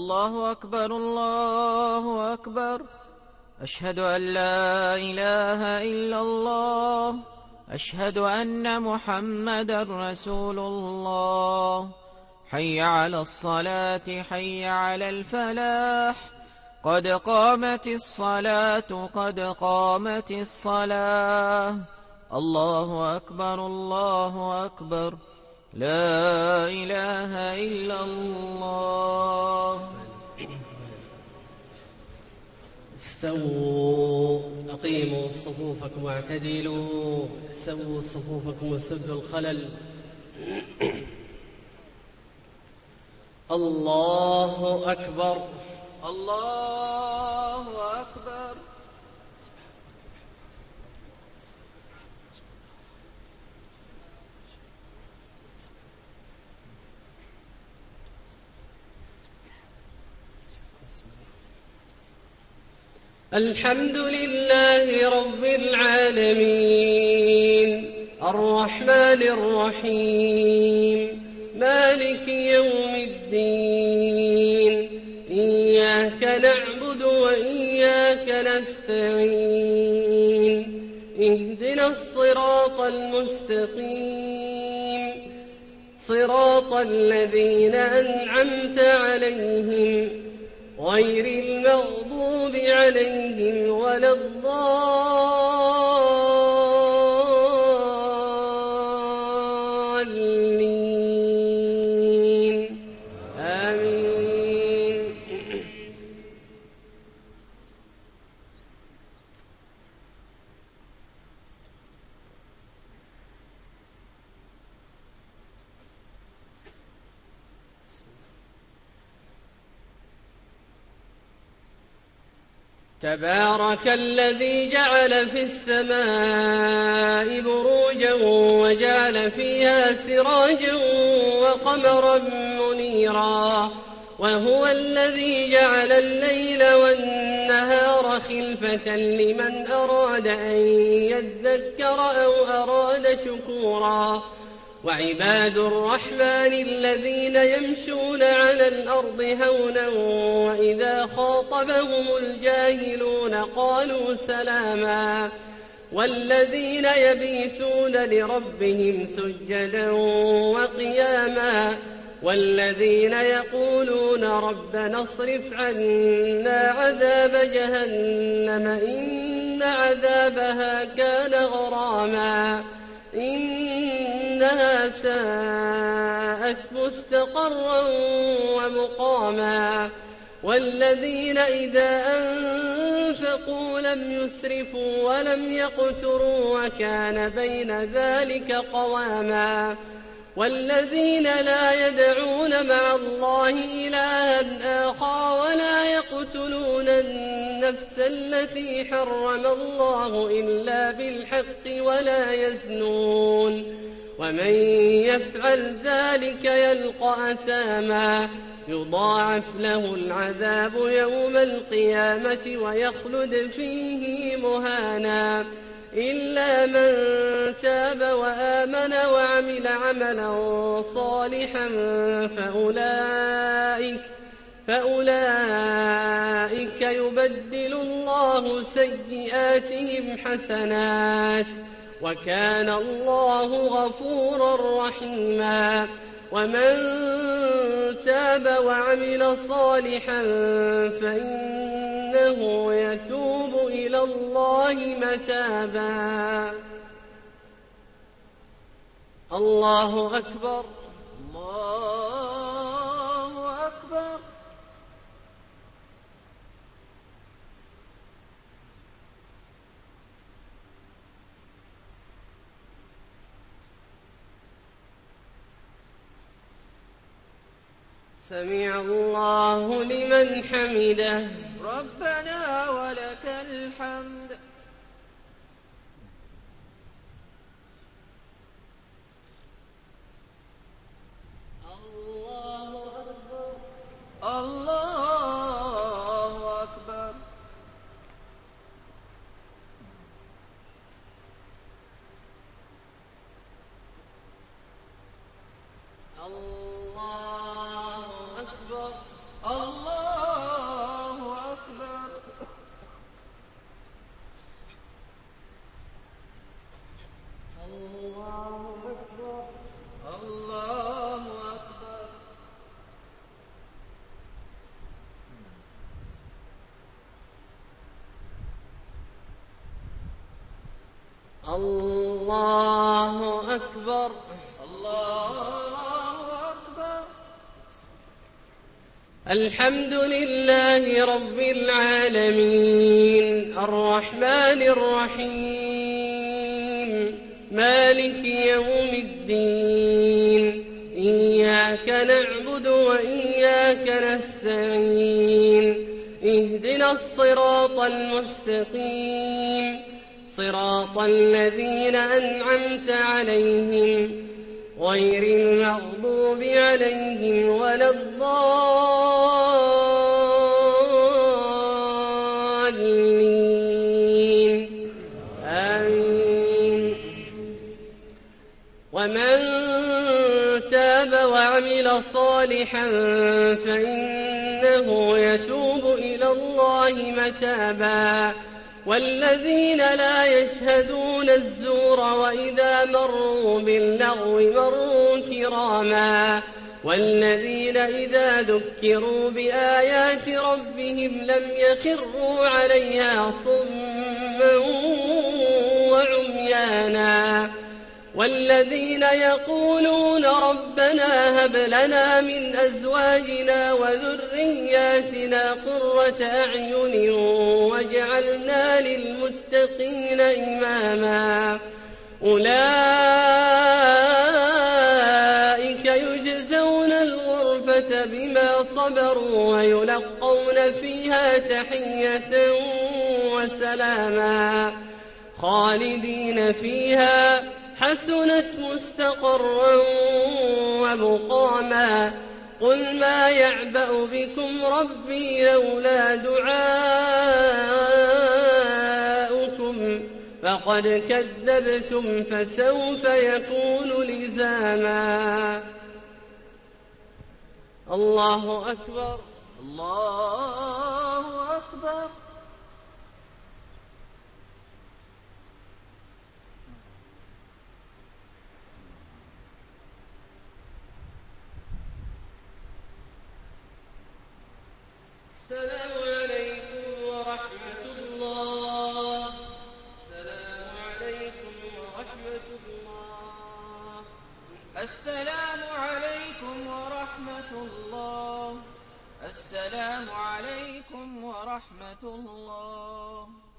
الله أكبر الله أكبر. أشهد أن لا إله إلا الله. أشهد أن محمدا رسول الله. حي على الصلاة حي على الفلاح. قد قامت الصلاة قد قامت الصلاة. الله أكبر الله أكبر. لا إله إلا الله. استووا أقيموا صفوفكم واعتدلوا. سووا صفوفكم وسدوا الخلل. الله أكبر الله أكبر. الحمد لله رب العالمين الرحمن الرحيم مالك يوم الدين. إياك نعبد وإياك نستعين. اهدنا الصراط المستقيم صراط الذين أنعمت عليهم غير المغضوب عليهم ولا الضالين. آمين. تبارك الذي جعل في السماء بروجا وجعل فيها سراجا وقمرا منيرا. وهو الذي جعل الليل والنهار خلفة لمن أراد أن يذكر أو أراد شكورا. وعباد الرحمن الذين يمشون على الأرض هونا وإذا خاطبهم الجاهلون قالوا سلاما. والذين يبيتون لربهم سجدا وقياما. والذين يقولون ربنا اصرف عنا عذاب جهنم إن عذابها كان غراما. إنها ساءت مستقرا ومقاما. والذين إذا أنفقوا لم يسرفوا ولم يقتروا وكان بين ذلك قواما. والذين لا يدعون مع الله إلها آخر ولا يقتلون النفس التي حرم الله إلا بالحق ولا يزنون. ومن يفعل ذلك يلقى أثاما. يضاعف له العذاب يوم القيامة ويخلد فيه مهانا. إلا من تاب وآمن وعمل عملا صالحا فأولئك يبدل الله سيئاتهم حسنات وكان الله غفورا رحيما. ومن تاب وعمل صالحا فإنه يتوب إلى الله متابا. الله أكبر الله أكبر. سمع الله لمن حمده. ربنا ولك الحمد. الله أكبر الله أكبر. الله أكبر. الله أكبر. الله أكبر. الله أكبر. الله أكبر. الله أكبر. الحمد لله رب العالمين الرحمن الرحيم مالك يوم الدين إياك نعبد وإياك نستعين اهدنا الصراط المستقيم صراط الذين أنعمت عليهم غير المغضوب عليهم ولا الضالين آمين. ومن تاب وعمل صالحا فإنه يتوب إلى الله متابا والذين لا يشهدون الزور وإذا مروا باللغو مروا كراما والذين إذا ذكروا بآيات ربهم لم يخروا عليها صما وعميانا والذين يقولون ربنا هب لنا من أزواجنا وذرياتنا قرة أعين واجعلنا للمتقين إماما أولئك يجزون الغرفة بما صبروا ويلقون فيها تحية وسلاما خالدين فيها حسنت مستقرا ومقاما قل ما يعبأ بكم ربي لولا دعاؤكم فقد كذبتم فسوف يكون لزاما. الله أكبر. الله أكبر. السلام عليكم ورحمة الله. السلام عليكم ورحمة الله. السلام عليكم ورحمة الله. السلام عليكم ورحمة الله.